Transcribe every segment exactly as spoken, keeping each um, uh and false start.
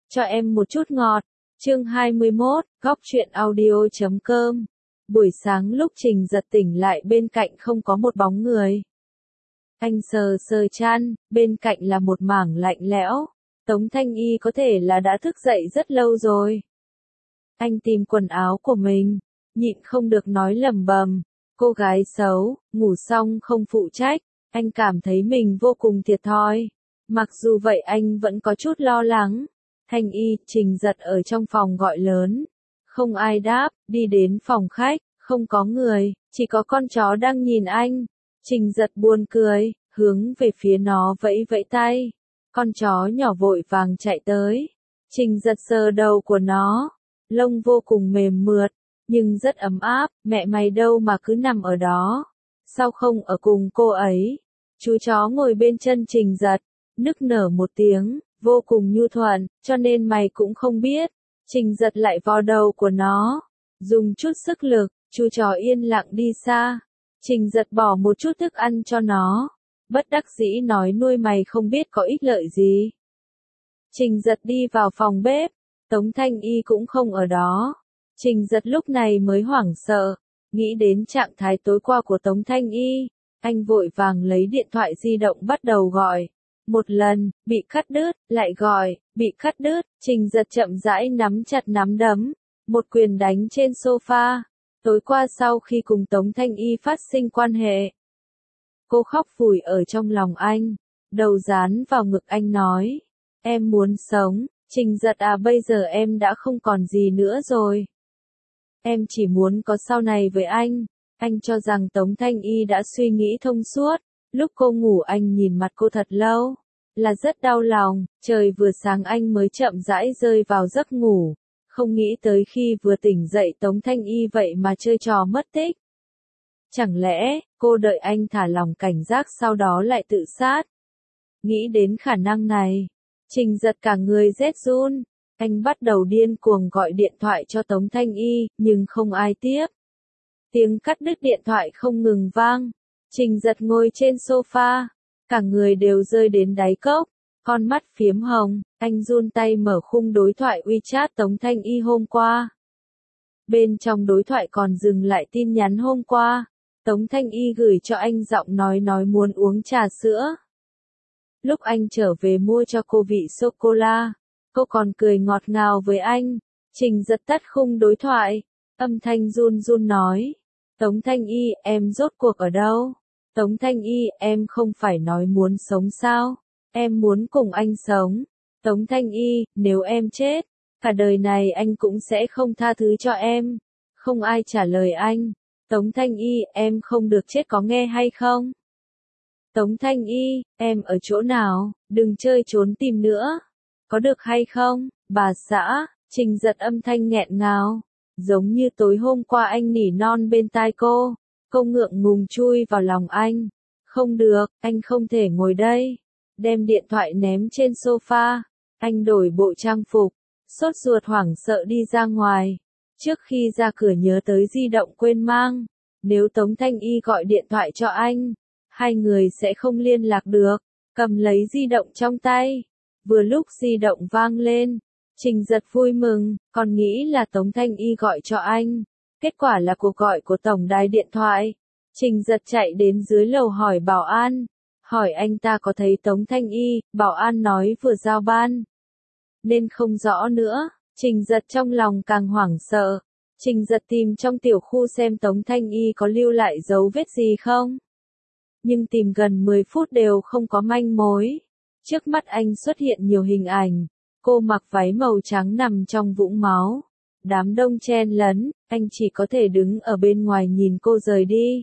Cho em một chút ngọt. Chương hai mươi mốt, góc truyện audio chấm com. Buổi sáng lúc Trình Giật tỉnh lại bên cạnh không có một bóng người. Anh sờ sờ chăn, bên cạnh là một mảng lạnh lẽo. Tống Thanh Y có thể là đã thức dậy rất lâu rồi. Anh tìm quần áo của mình, nhịn không được nói lẩm bẩm, cô gái xấu, ngủ xong không phụ trách. Anh cảm thấy mình vô cùng thiệt thòi. Mặc dù vậy anh vẫn có chút lo lắng. Thanh Y, Trình Giật ở trong phòng gọi lớn. Không ai đáp, đi đến phòng khách, không có người, chỉ có con chó đang nhìn anh. Trình Giật buồn cười, hướng về phía nó vẫy vẫy tay. Con chó nhỏ vội vàng chạy tới. Trình Giật sờ đầu của nó. Lông vô cùng mềm mượt, nhưng rất ấm áp. Mẹ mày đâu mà cứ nằm ở đó? Sao không ở cùng cô ấy? Chú chó ngồi bên chân Trình Giật, nức nở một tiếng, vô cùng nhu thuận, cho nên mày cũng không biết. Trình Giật lại vò đầu của nó, dùng chút sức lực, chú chó yên lặng đi xa. Trình Giật bỏ một chút thức ăn cho nó, bất đắc dĩ nói nuôi mày không biết có ích lợi gì. Trình Giật đi vào phòng bếp, Tống Thanh Y cũng không ở đó. Trình Giật lúc này mới hoảng sợ, nghĩ đến trạng thái tối qua của Tống Thanh Y. Anh vội vàng lấy điện thoại di động bắt đầu gọi. Một lần, bị cắt đứt, lại gọi, bị cắt đứt. Trình Giật chậm rãi nắm chặt nắm đấm, một quyền đánh trên sofa. Tối qua sau khi cùng Tống Thanh Y phát sinh quan hệ, cô khóc vùi ở trong lòng anh, đầu dán vào ngực anh nói, em muốn sống. Trình Giật à, bây giờ em đã không còn gì nữa rồi. Em chỉ muốn có sau này với anh. Anh cho rằng Tống Thanh Y đã suy nghĩ thông suốt. Lúc cô ngủ anh nhìn mặt cô thật lâu, là rất đau lòng. Trời vừa sáng anh mới chậm rãi rơi vào giấc ngủ. Không nghĩ tới khi vừa tỉnh dậy Tống Thanh Y vậy mà chơi trò mất tích. Chẳng lẽ, cô đợi anh thả lỏng cảnh giác sau đó lại tự sát? Nghĩ đến khả năng này, Trình Giật cả người rét run. Anh bắt đầu điên cuồng gọi điện thoại cho Tống Thanh Y, nhưng không ai tiếp. Tiếng cắt đứt điện thoại không ngừng vang. Trình Giật ngồi trên sofa, cả người đều rơi đến đáy cốc, con mắt phiếm hồng. Anh run tay mở khung đối thoại WeChat Tống Thanh Y hôm qua. Bên trong đối thoại còn dừng lại tin nhắn hôm qua. Tống Thanh Y gửi cho anh giọng nói nói muốn uống trà sữa. Lúc anh trở về mua cho cô vị sô-cô-la, cô còn cười ngọt ngào với anh. Trình Giật tắt khung đối thoại, âm thanh run run nói. Tống Thanh Y, em rốt cuộc ở đâu? Tống Thanh Y, em không phải nói muốn sống sao? Em muốn cùng anh sống. Tống Thanh Y, nếu em chết, cả đời này anh cũng sẽ không tha thứ cho em. Không ai trả lời anh. Tống Thanh Y, em không được chết có nghe hay không? Tống Thanh Y, em ở chỗ nào? Đừng chơi trốn tìm nữa. Có được hay không? Bà xã. Trình Giật âm thanh nghẹn ngào, giống như tối hôm qua anh nỉ non bên tai cô. Cô ngượng ngùng chui vào lòng anh. Không được, anh không thể ngồi đây. Đem điện thoại ném trên sofa. Anh đổi bộ trang phục, sốt ruột hoảng sợ đi ra ngoài. Trước khi ra cửa nhớ tới di động quên mang. Nếu Tống Thanh Y gọi điện thoại cho anh, hai người sẽ không liên lạc được. Cầm lấy di động trong tay. Vừa lúc di động vang lên, Trình Giật vui mừng, còn nghĩ là Tống Thanh Y gọi cho anh. Kết quả là cuộc gọi của tổng đài điện thoại. Trình Giật chạy đến dưới lầu hỏi bảo an. Hỏi anh ta có thấy Tống Thanh Y, bảo an nói vừa giao ban. Nên không rõ nữa, Trình Giật trong lòng càng hoảng sợ. Trình Giật tìm trong tiểu khu xem Tống Thanh Y có lưu lại dấu vết gì không. Nhưng tìm gần mười phút đều không có manh mối. Trước mắt anh xuất hiện nhiều hình ảnh. Cô mặc váy màu trắng nằm trong vũng máu. Đám đông chen lấn, anh chỉ có thể đứng ở bên ngoài nhìn cô rời đi.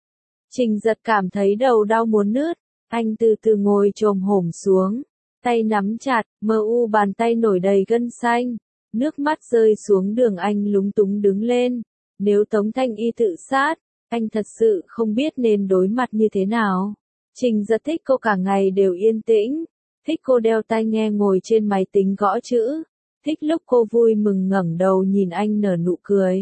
Trình Giật cảm thấy đầu đau muốn nứt. Anh từ từ ngồi chồm hổm xuống. Tay nắm chặt, mờ u bàn tay nổi đầy gân xanh. Nước mắt rơi xuống đường anh lúng túng đứng lên. Nếu Tống Thanh Y tự sát, anh thật sự không biết nên đối mặt như thế nào. Trình Giật thích cô cả ngày đều yên tĩnh. Thích cô đeo tai nghe ngồi trên máy tính gõ chữ. Thích lúc cô vui mừng ngẩng đầu nhìn anh nở nụ cười.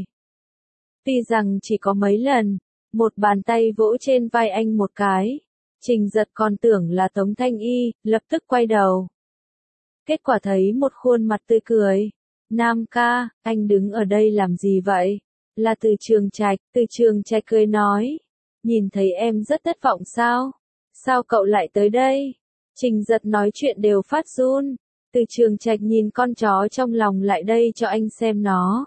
Tuy rằng chỉ có mấy lần, một bàn tay vỗ trên vai anh một cái. Trình Giật còn tưởng là Tống Thanh Y, lập tức quay đầu. kết quả thấy một khuôn mặt tươi cười. Nam ca, anh đứng ở đây làm gì vậy? Là Từ Trường Trạch. Từ Trường Trạch cười nói. Nhìn thấy em rất thất vọng sao? Sao cậu lại tới đây? Trình Giật nói chuyện đều phát run. Từ Trường Trạch nhìn con chó trong lòng lại đây cho anh xem nó.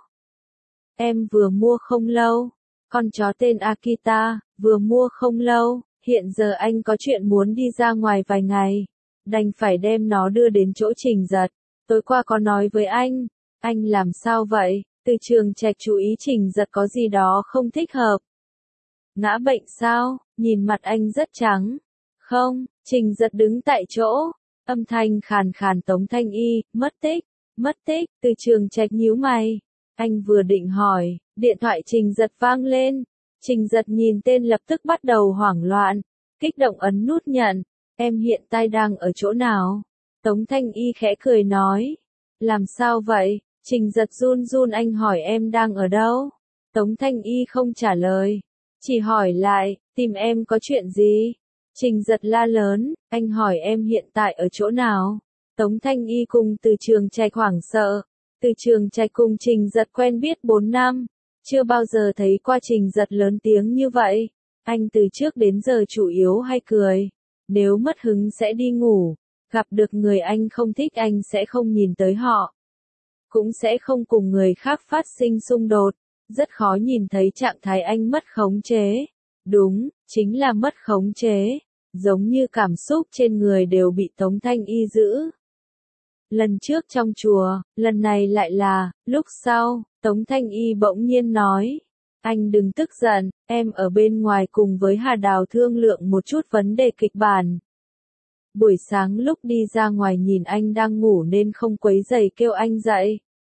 Em vừa mua không lâu. Con chó tên Akita, vừa mua không lâu. Hiện giờ anh có chuyện muốn đi ra ngoài vài ngày. Đành phải đem nó đưa đến chỗ Trình Giật. Tối qua có nói với anh. Anh làm sao vậy? Từ Trường Trạch chú ý Trình Giật có gì đó không thích hợp. Ngã bệnh sao? Nhìn mặt anh rất trắng. Không, Trình Giật đứng tại chỗ. Âm thanh khàn khàn Tống Thanh Y, mất tích, mất tích. Từ Trường Trạch nhíu mày. Anh vừa định hỏi, điện thoại Trình Giật vang lên. Trình Giật nhìn tên lập tức bắt đầu hoảng loạn. Kích động ấn nút nhận. Em hiện tại đang ở chỗ nào? Tống Thanh Y khẽ cười nói. Làm sao vậy? Trình Giật run run anh hỏi em đang ở đâu? Tống Thanh Y không trả lời. Chỉ hỏi lại, tìm em có chuyện gì? Trình Giật la lớn, anh hỏi em hiện tại ở chỗ nào? Tống Thanh Y cùng Từ Trường Trạch hoảng sợ. Từ Trường Trạch cùng Trình Giật quen biết bốn năm. Chưa bao giờ thấy qua Trình Giật lớn tiếng như vậy. Anh từ trước đến giờ chủ yếu hay cười. Nếu mất hứng sẽ đi ngủ. Gặp được người anh không thích anh sẽ không nhìn tới họ. Cũng sẽ không cùng người khác phát sinh xung đột. Rất khó nhìn thấy trạng thái anh mất khống chế. Đúng, chính là mất khống chế. Giống như cảm xúc trên người đều bị Tống Thanh Y giữ. Lần trước trong chùa, lần này lại là, lúc sau, Tống Thanh Y bỗng nhiên nói. Anh đừng tức giận, em ở bên ngoài cùng với Hà Đào thương lượng một chút vấn đề kịch bản. Buổi sáng lúc đi ra ngoài nhìn anh đang ngủ nên không quấy rầy kêu anh dậy.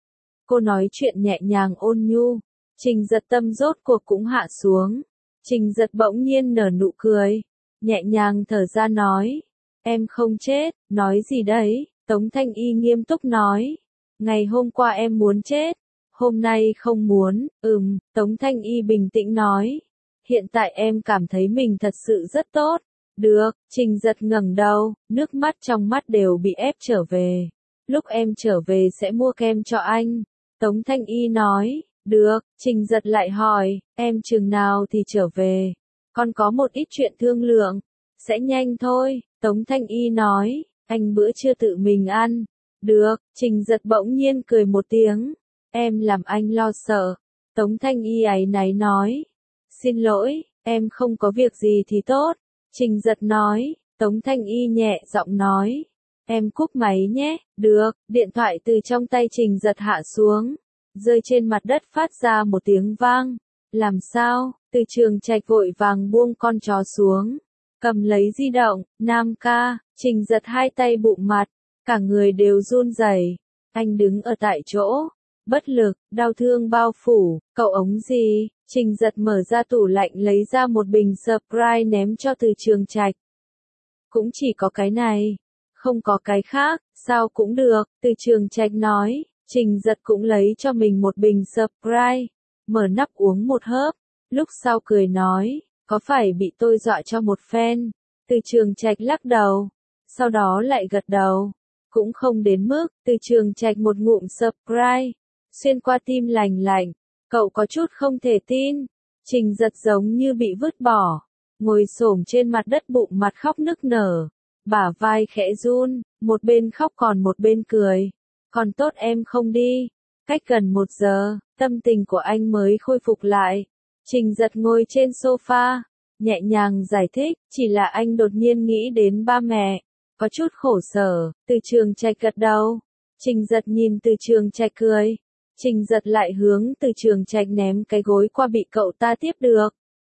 Cô nói chuyện nhẹ nhàng ôn nhu. Trình Giật tâm rốt cuộc cũng hạ xuống. Trình Giật bỗng nhiên nở nụ cười. Nhẹ nhàng thở ra nói. Em không chết, nói gì đấy? Tống Thanh Y nghiêm túc nói. Ngày hôm qua em muốn chết. Hôm nay không muốn, ừm, Tống Thanh Y bình tĩnh nói. Hiện tại em cảm thấy mình thật sự rất tốt. Được, Trình Giật ngẩng đầu, nước mắt trong mắt đều bị ép trở về. Lúc em trở về sẽ mua kem cho anh. Tống Thanh Y nói. Được, Trình Giật lại hỏi, em chừng nào thì trở về? Con có một ít chuyện thương lượng. Sẽ nhanh thôi, Tống Thanh Y nói, anh bữa trưa tự mình ăn. Được, Trình Giật bỗng nhiên cười một tiếng. Em làm anh lo sợ. Tống Thanh Y áy náy nói. Xin lỗi, em không có việc gì thì tốt. Trình Giật nói. Tống Thanh Y nhẹ giọng nói. Em cúp máy nhé. Được, điện thoại từ trong tay Trình Giật hạ xuống. Rơi trên mặt đất phát ra một tiếng vang. Làm sao? Từ Trường Trạch vội vàng buông con chó xuống. Cầm lấy di động. Nam ca. Trình Giật hai tay bụng mặt. Cả người đều run rẩy. Anh đứng ở tại chỗ. Bất lực, đau thương bao phủ. Cậu ống gì? Trình Giật mở ra tủ lạnh lấy ra một bình Sprite ném cho Từ Trường Trạch. Cũng chỉ có cái này. Không có cái khác, sao cũng được. Từ Trường Trạch nói. Trình Giật cũng lấy cho mình một bình Sprite. Mở nắp uống một hớp. Lúc sau cười nói. Có phải bị tôi dọa cho một phen? Từ Trường Trạch lắc đầu. Sau đó lại gật đầu. Cũng không đến mức. Từ Trường Trạch một ngụm Sprite. Xuyên qua tim lành lạnh. Cậu có chút không thể tin. Trình Giật giống như bị vứt bỏ. Ngồi xổm trên mặt đất bụng mặt khóc nức nở. Bả vai khẽ run. Một bên khóc còn một bên cười. Còn tốt em không đi. Cách gần một giờ, tâm tình của anh mới khôi phục lại. Trình Giật ngồi trên sofa. Nhẹ nhàng giải thích. Chỉ là anh đột nhiên nghĩ đến ba mẹ. Có chút khổ sở. Từ Trường Trạch gật đầu. Trình Giật nhìn Từ Trường Trạch cười. Trình Giật lại hướng Từ Trường Trạch ném cái gối qua bị cậu ta tiếp được.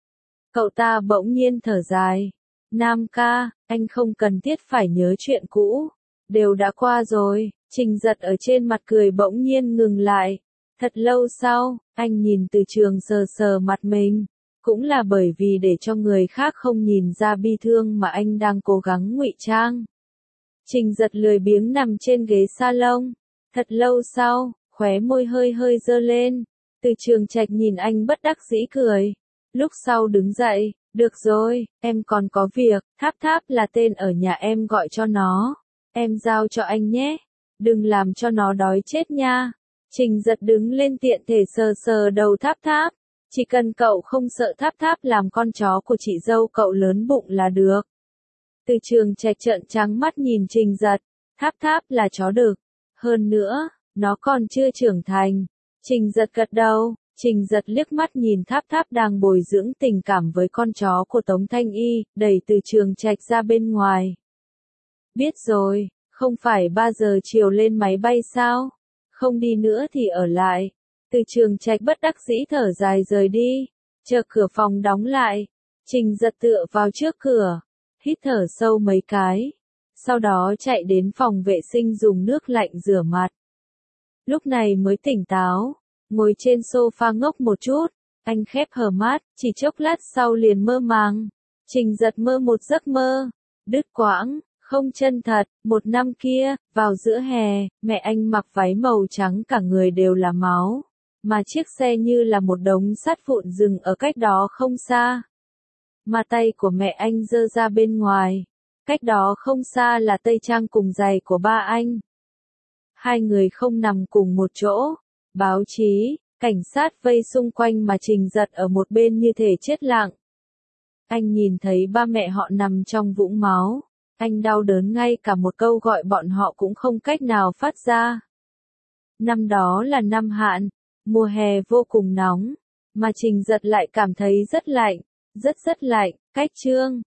Cậu ta bỗng nhiên thở dài. Nam ca, anh không cần thiết phải nhớ chuyện cũ. Đều đã qua rồi. Trình Giật ở trên mặt cười bỗng nhiên ngừng lại. Thật lâu sau, anh nhìn Từ Trường sờ sờ mặt mình. Cũng là bởi vì để cho người khác không nhìn ra bi thương mà anh đang cố gắng ngụy trang. Trình Giật lười biếng nằm trên ghế salon. Thật lâu sau, khóe môi hơi hơi dơ lên. Từ Trường Trạch nhìn anh bất đắc dĩ cười. Lúc sau đứng dậy. Được rồi, em còn có việc. Tháp Tháp là tên ở nhà em gọi cho nó. Em giao cho anh nhé. Đừng làm cho nó đói chết nha. Trình Giật đứng lên tiện thể sờ sờ đầu Tháp Tháp. Chỉ cần cậu không sợ Tháp Tháp làm con chó của chị dâu cậu lớn bụng là được. Từ Trường Trạch trợn trắng mắt nhìn Trình Giật. Tháp Tháp là chó đực. Hơn nữa, nó còn chưa trưởng thành. Trình Giật gật đầu. Trình Giật liếc mắt nhìn Tháp Tháp đang bồi dưỡng tình cảm với con chó của Tống Thanh Y, đẩy Từ Trường Trạch ra bên ngoài. Biết rồi, không phải ba giờ chiều lên máy bay sao? Không đi nữa thì ở lại. Từ Trường Trạch bất đắc dĩ thở dài rời đi. Chờ cửa phòng đóng lại. Trình Giật tựa vào trước cửa. Hít thở sâu mấy cái. Sau đó chạy đến phòng vệ sinh dùng nước lạnh rửa mặt. Lúc này mới tỉnh táo. Ngồi trên sofa ngốc một chút. Anh khép hờ mắt, chỉ chốc lát sau liền mơ màng. Trình Giật mơ một giấc mơ. Đứt quãng, không chân thật. Một năm kia, vào giữa hè, mẹ anh mặc váy màu trắng cả người đều là máu. Mà chiếc xe như là một đống sắt vụn dừng ở cách đó không xa. Mà tay của mẹ anh giơ ra bên ngoài. Cách đó không xa là tây trang cùng giày của ba anh. Hai người không nằm cùng một chỗ. Báo chí, cảnh sát vây xung quanh mà Trình Giật ở một bên như thể chết lặng. Anh nhìn thấy ba mẹ họ nằm trong vũng máu. Anh đau đớn ngay cả một câu gọi bọn họ cũng không cách nào phát ra. Năm đó là năm hạn, mùa hè vô cùng nóng, mà Trình Giật lại cảm thấy rất lạnh, rất rất lạnh. Cách chương